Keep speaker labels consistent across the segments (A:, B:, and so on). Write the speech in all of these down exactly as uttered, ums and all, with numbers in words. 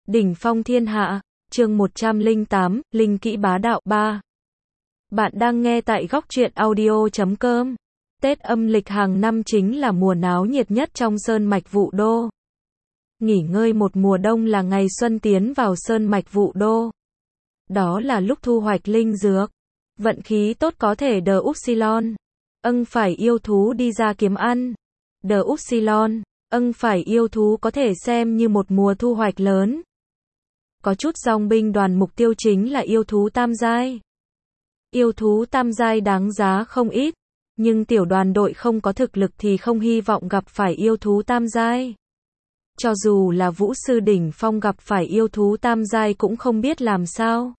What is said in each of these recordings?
A: Đỉnh phong thiên hạ, chương một trăm lẻ tám, Linh kỹ bá đạo ba. Bạn đang nghe tại góc truyện audio chấm com. Tết âm lịch hàng năm chính là mùa náo nhiệt nhất trong sơn mạch Vũ Đô. Nghỉ ngơi một mùa đông là ngày xuân tiến vào sơn mạch Vũ Đô. Đó là lúc thu hoạch linh dược. Vận khí tốt có thể đờ upsilon. Âng phải yêu thú đi ra kiếm ăn. Đờ upsilon. Âng phải yêu thú có thể xem như một mùa thu hoạch lớn. Có chút dòng binh đoàn mục tiêu chính là yêu thú tam giai. Yêu thú tam giai đáng giá không ít, nhưng tiểu đoàn đội không có thực lực thì không hy vọng gặp phải yêu thú tam giai. Cho dù là vũ sư đỉnh phong gặp phải yêu thú tam giai cũng không biết làm sao.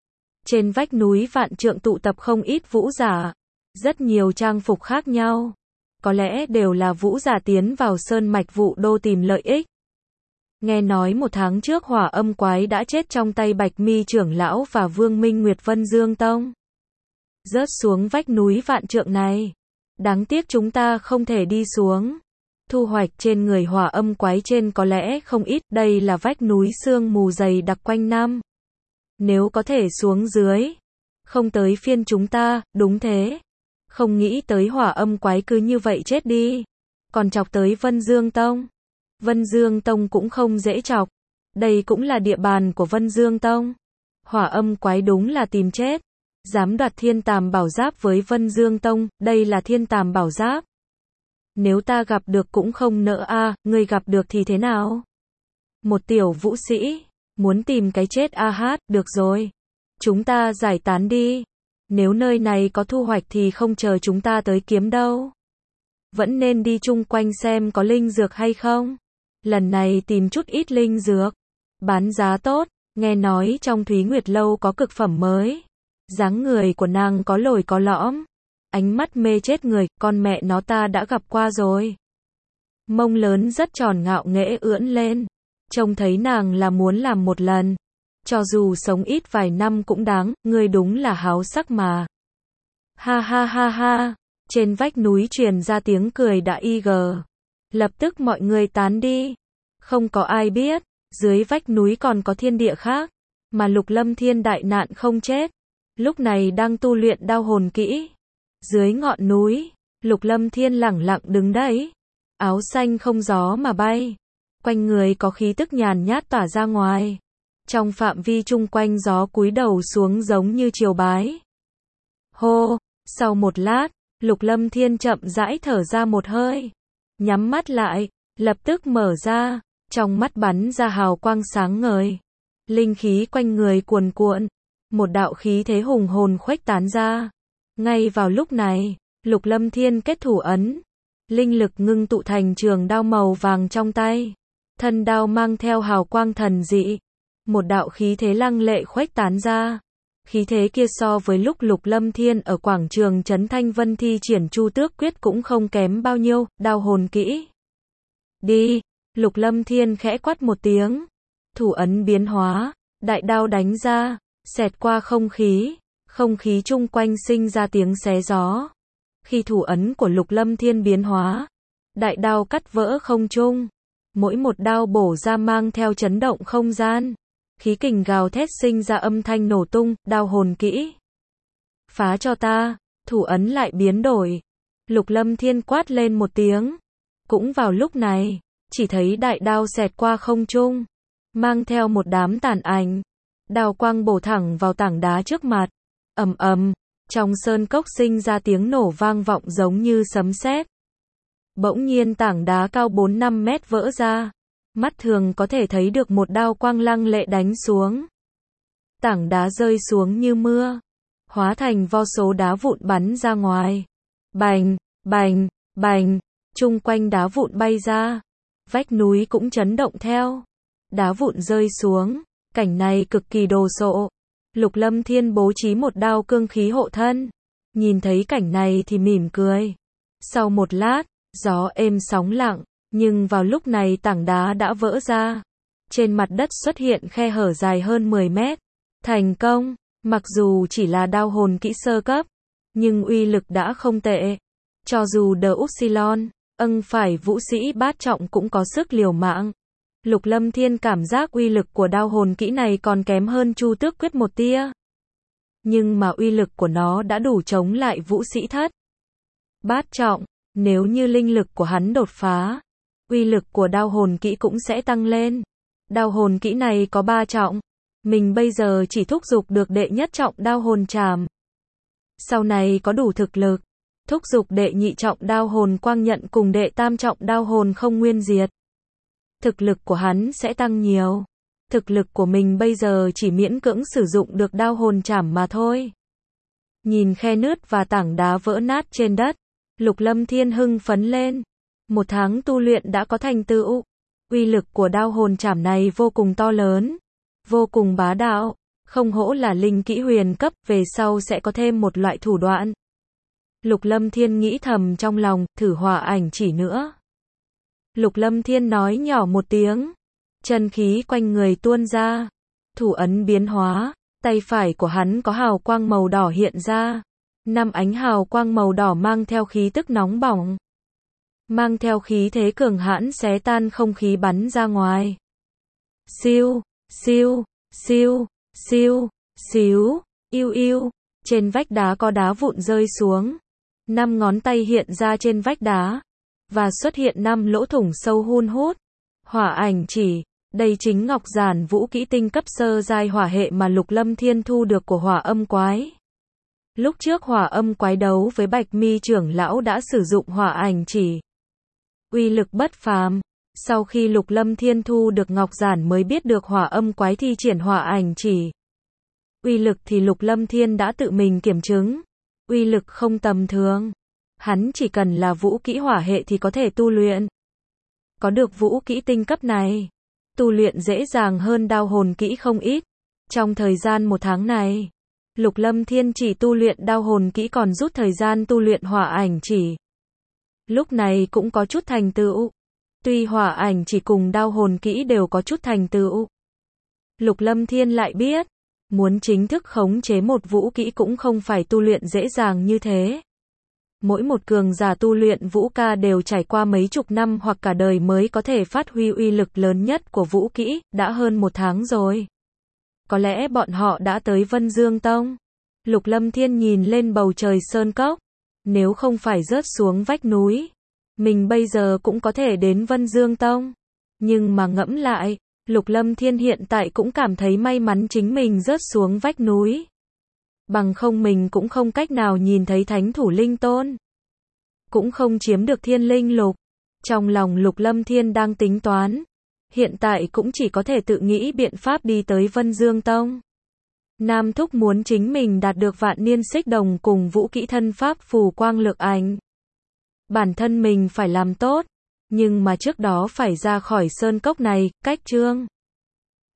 A: Trên vách núi vạn trượng tụ tập không ít vũ giả, rất nhiều trang phục khác nhau. Có lẽ đều là vũ giả tiến vào sơn mạch Vũ Đô tìm lợi ích. Nghe nói một tháng trước hỏa âm quái đã chết trong tay Bạch Mi trưởng lão và Vương Minh Nguyệt Vân Dương Tông. Rớt xuống vách núi vạn trượng này. Đáng tiếc chúng ta không thể đi xuống. Thu hoạch trên người hỏa âm quái trên có lẽ không ít, đây là vách núi sương mù dày đặc quanh năm. Nếu có thể xuống dưới, không tới phiên chúng ta, đúng thế. Không nghĩ tới hỏa âm quái cứ như vậy chết đi. Còn chọc tới Vân Dương Tông. Vân Dương Tông cũng không dễ chọc. Đây cũng là địa bàn của Vân Dương Tông. Hỏa âm quái đúng là tìm chết. Dám đoạt thiên tàm bảo giáp với Vân Dương Tông, đây là thiên tàm bảo giáp. Nếu ta gặp được cũng không nỡ a, à, người gặp được thì thế nào? Một tiểu vũ sĩ, muốn tìm cái chết a hát, được rồi. Chúng ta giải tán đi. Nếu nơi này có thu hoạch thì không chờ chúng ta tới kiếm đâu. Vẫn nên đi chung quanh xem có linh dược hay không. Lần này tìm chút ít linh dược. Bán giá tốt, nghe nói trong Thúy Nguyệt Lâu có cực phẩm mới. Dáng người của nàng có lồi có lõm. Ánh mắt mê chết người, con mẹ nó ta đã gặp qua rồi. Mông lớn rất tròn ngạo nghễ ưỡn lên. Trông thấy nàng là muốn làm một lần. Cho dù sống ít vài năm cũng đáng, ngươi đúng là háo sắc mà. Ha ha ha ha, trên vách núi truyền ra tiếng cười đã y gờ. Lập tức mọi người tán đi. Không có ai biết, dưới vách núi còn có thiên địa khác, mà Lục Lâm Thiên đại nạn không chết. Lúc này đang tu luyện đao hồn kỹ. Dưới ngọn núi, Lục Lâm Thiên lẳng lặng đứng đấy. Áo xanh không gió mà bay. Quanh người có khí tức nhàn nhát tỏa ra ngoài. Trong phạm vi chung quanh gió cúi đầu xuống giống như triều bái. Hô, sau một lát, Lục Lâm Thiên chậm rãi thở ra một hơi. Nhắm mắt lại, lập tức mở ra, trong mắt bắn ra hào quang sáng ngời. Linh khí quanh người cuồn cuộn, một đạo khí thế hùng hồn khuếch tán ra. Ngay vào lúc này, Lục Lâm Thiên kết thủ ấn. Linh lực ngưng tụ thành trường đao màu vàng trong tay. Thân đao mang theo hào quang thần dị. Một đạo khí thế lăng lệ khuếch tán ra. Khí thế kia so với lúc Lục Lâm Thiên ở quảng trường Trấn Thanh Vân thi triển Chu Tước Quyết cũng không kém bao nhiêu, đao hồn kỹ. Đi, Lục Lâm Thiên khẽ quát một tiếng. Thủ ấn biến hóa, đại đao đánh ra, xẹt qua không khí, không khí chung quanh sinh ra tiếng xé gió. Khi thủ ấn của Lục Lâm Thiên biến hóa, đại đao cắt vỡ không trung. Mỗi một đao bổ ra mang theo chấn động không gian. Khí kình gào thét sinh ra âm thanh nổ tung, đao hồn kỹ. Phá cho ta, thủ ấn lại biến đổi. Lục Lâm Thiên quát lên một tiếng. Cũng vào lúc này, chỉ thấy đại đao xẹt qua không trung, mang theo một đám tàn ảnh. Đao quang bổ thẳng vào tảng đá trước mặt. Ầm ầm, trong sơn cốc sinh ra tiếng nổ vang vọng giống như sấm sét. Bỗng nhiên tảng đá cao bốn năm mét vỡ ra. Mắt thường có thể thấy được một đao quang lăng lệ đánh xuống. Tảng đá rơi xuống như mưa, hóa thành vô số đá vụn bắn ra ngoài. Bành, bành, bành, chung quanh đá vụn bay ra. Vách núi cũng chấn động theo. Đá vụn rơi xuống, cảnh này cực kỳ đồ sộ. Lục Lâm Thiên bố trí một đao cương khí hộ thân. Nhìn thấy cảnh này thì mỉm cười. Sau một lát, gió êm sóng lặng. Nhưng vào lúc này tảng đá đã vỡ ra. Trên mặt đất xuất hiện khe hở dài hơn mười mét. Thành công, mặc dù chỉ là đao hồn kỹ sơ cấp, nhưng uy lực đã không tệ. Cho dù đờ upsilon, âng phải vũ sĩ bát trọng cũng có sức liều mạng. Lục Lâm Thiên cảm giác uy lực của đao hồn kỹ này còn kém hơn Chu Tước Quyết một tia. Nhưng mà uy lực của nó đã đủ chống lại Vũ Sĩ Thất Bát Trọng, nếu như linh lực của hắn đột phá, uy lực của đao hồn kỹ cũng sẽ tăng lên. Đao hồn kỹ này có ba trọng, mình bây giờ chỉ thúc giục được đệ nhất trọng đao hồn trảm. Sau này có đủ thực lực, thúc giục đệ nhị trọng đao hồn quang nhận cùng đệ tam trọng đao hồn không nguyên diệt. Thực lực của hắn sẽ tăng nhiều. Thực lực của mình bây giờ chỉ miễn cưỡng sử dụng được đao hồn trảm mà thôi. Nhìn khe nứt và tảng đá vỡ nát trên đất, Lục Lâm Thiên hưng phấn lên. Một tháng tu luyện đã có thành tựu. Uy lực của đao hồn trảm này vô cùng to lớn, vô cùng bá đạo, không hổ là linh kỹ huyền cấp, về sau sẽ có thêm một loại thủ đoạn. Lục Lâm Thiên nghĩ thầm trong lòng, thử hỏa ảnh chỉ nữa. Lục Lâm Thiên nói nhỏ một tiếng, chân khí quanh người tuôn ra, thủ ấn biến hóa, tay phải của hắn có hào quang màu đỏ hiện ra. Năm ánh hào quang màu đỏ mang theo khí tức nóng bỏng, mang theo khí thế cường hãn xé tan không khí bắn ra ngoài. Siêu, siêu, siêu, siêu, xíu, yêu yêu, trên vách đá có đá vụn rơi xuống. Năm ngón tay hiện ra trên vách đá, và xuất hiện năm lỗ thủng sâu hun hút. Hỏa ảnh chỉ, đây chính Ngọc Giản vũ kỹ tinh cấp sơ giai hỏa hệ mà Lục Lâm Thiên thu được của Hỏa Âm Quái. Lúc trước Hỏa Âm Quái đấu với Bạch Mi trưởng lão đã sử dụng hỏa ảnh chỉ, uy lực bất phàm. Sau khi Lục Lâm Thiên thu được Ngọc Giản mới biết được Hỏa Âm Quái thi triển hỏa ảnh chỉ. Uy lực thì Lục Lâm Thiên đã tự mình kiểm chứng, uy lực không tầm thường. Hắn chỉ cần là vũ kỹ hỏa hệ thì có thể tu luyện. Có được vũ kỹ tinh cấp này, tu luyện dễ dàng hơn đao hồn kỹ không ít. Trong thời gian một tháng này, Lục Lâm Thiên chỉ tu luyện đao hồn kỹ còn rút thời gian tu luyện hỏa ảnh chỉ. Lúc này cũng có chút thành tựu. Tuy hỏa ảnh chỉ cùng đao hồn kỹ đều có chút thành tựu, Lục Lâm Thiên lại biết, muốn chính thức khống chế một vũ kỹ cũng không phải tu luyện dễ dàng như thế. Mỗi một cường giả tu luyện vũ ca đều trải qua mấy chục năm hoặc cả đời mới có thể phát huy uy lực lớn nhất của vũ kỹ, đã hơn một tháng rồi. Có lẽ bọn họ đã tới Vân Dương Tông. Lục Lâm Thiên nhìn lên bầu trời sơn cốc, nếu không phải rớt xuống vách núi, mình bây giờ cũng có thể đến Vân Dương Tông. Nhưng mà ngẫm lại, Lục Lâm Thiên hiện tại cũng cảm thấy may mắn chính mình rớt xuống vách núi. Bằng không mình cũng không cách nào nhìn thấy Thánh Thủ Linh Tôn, cũng không chiếm được Thiên Linh Lục. Trong lòng Lục Lâm Thiên đang tính toán, hiện tại cũng chỉ có thể tự nghĩ biện pháp đi tới Vân Dương Tông. Nam Thúc muốn chính mình đạt được Vạn Niên Xích Đồng cùng vũ kỹ thân pháp phù quang lược ảnh. Bản thân mình phải làm tốt, nhưng mà trước đó phải ra khỏi sơn cốc này, cách chương